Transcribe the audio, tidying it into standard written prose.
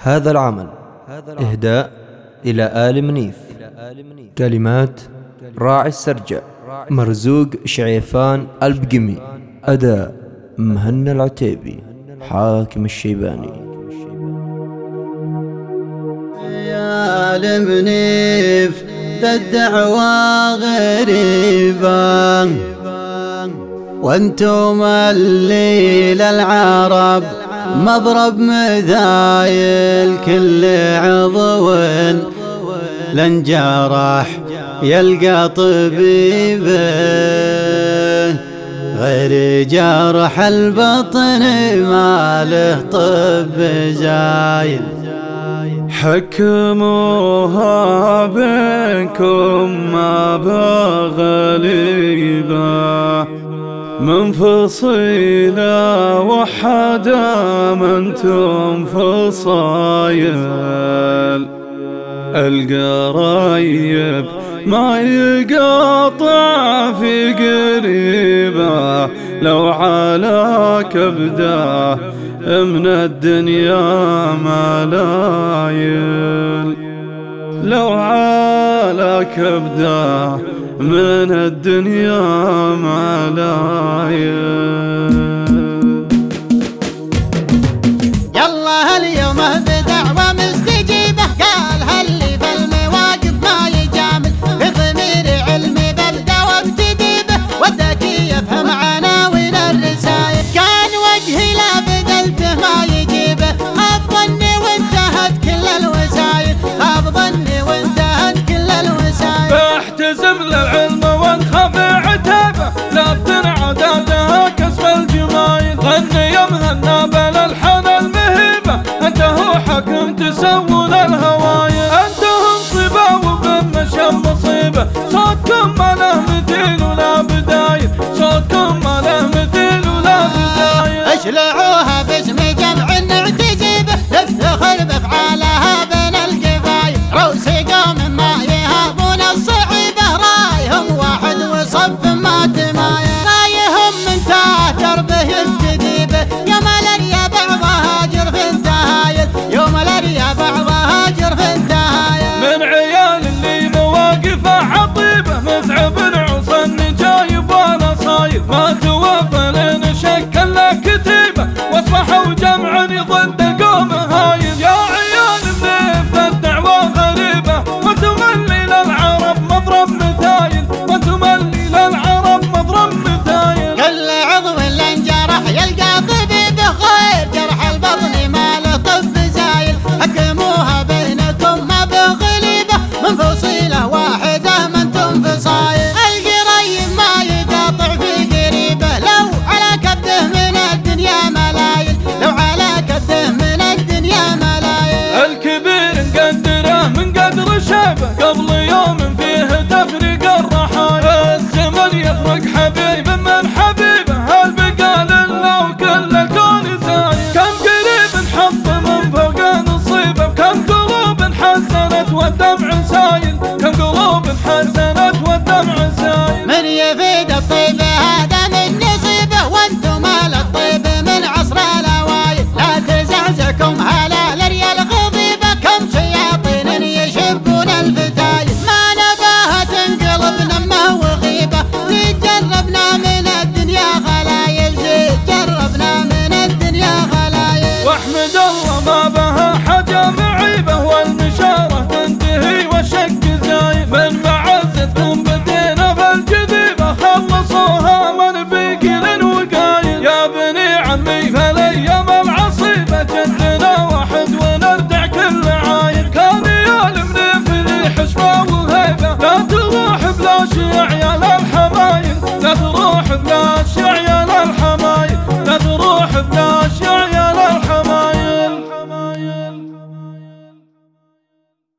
هذا العمل إهداء إلى آل منيف. كلمات راعي السرجع مرزوق شعيفان البقمي. أداء مهنا العتيبي حاكم الشيباني. يا آل منيف ذا الدعوى غريبة، وانتم اللي للعرب مضرب مثايل، كل عضو لن جرح يلقى طبيبه، غير جرح البطن ما له طب زايل. حكموها بينكم ما بغليبة، منفصيلة وحدا منتم فصايل. القرايب ما يقاطع في قريبة، لو على كبده من الدنيا ملايل، لو على كبده من الدنيا ملايل. يلا اليوم بدعوة مستجيبة، قالها اللي بالمواقف ما يجامل، بضمير علمي ببدأ وابتديبه، والذكي يفهم عناوين الرسايل. كان وجهي لا بدلته ما يجيبه، خاب ظني وانتهت كل الوسايل، خاب ظني وانتهت كل الوسايل. احتزم للعلم وانخف عتابه، لا بتنعد عدها كسب الجمايل. غني يا مهنا بالالحان المهيبه، انت هو حكم تسول الهوايل. انت هم صبا وبالمشى مصيبه، صوتكم ما له مثيل ولا بدايل، صوتكم ما له مثيل ولا بدايل. اشلعوها باسم جمع نعتجبه، نفتخر بافعالها بين القبايل. روس قوم ما يهابون الصعيبه، رايهم واحد وصف ما تمايل. رايهم من تاتر به الجديبه، يوم الاريا بعضها هاجر في التهايل، يوم الاريا بعضها هاجر في التهايل. من عيال اللي مواقفه عطيبه، متعب عصن جايب ولا صاير، ما توفى لين شكل له كتيبه، واصبحوا جمع ضد القوم هايل. يا عيال منيف الدعوى غريبه، وانتم اللي للعرب مضرب مثايل، وانتم اللي للعرب مضرب مثايل. كل عضو لنجرح يلقى طبيبه، غير جرح البطن ما له طب زايل. حكموها بينكم ما بغليبه، من فصيله واحده ما انتم فصايل. القريب ما يقاطع في قريبه، لو على كبده من الدنيا ملايل، لو على كبده من الدنيا ملايل. الكبير نقدره من قدر شابه، قبل يوم فيه تفرق الرحايا. الزمن يفرق حبيب من حبيبه، هل بقى لله وكل الكون زايل. كم قريب نحط من فوق نصيبه، كم قلوب حزنت والدمع سايل، كم قلوب حزنت والدمع سايل. من يفيد الطيب هذا من نصيبه، وانتم اهل الطيب من عصر الاوايل. لا تزعزعكم هلا الريال غضيبه، كم شياطين يشبون الفتايل. ما نباها تنقلب نمه وغيبه، زيد جربنا من الدنيا غلايل، زيد جربنا من الدنيا غلايل. واحمد الله ما بها حاجه معيبه، والبشاره تنتهي والشك زايد. من معزتكم بدينا بالجذيبه، خلصوها من بقيل وقايل. يا بني عمي فالايام العصيبه، جدنا واحد ونردع كل عايل. كان يا المنيف لي حشمه وهيبه، لا تروح بلا شي عيال الحبايل، لا تروح بلا شي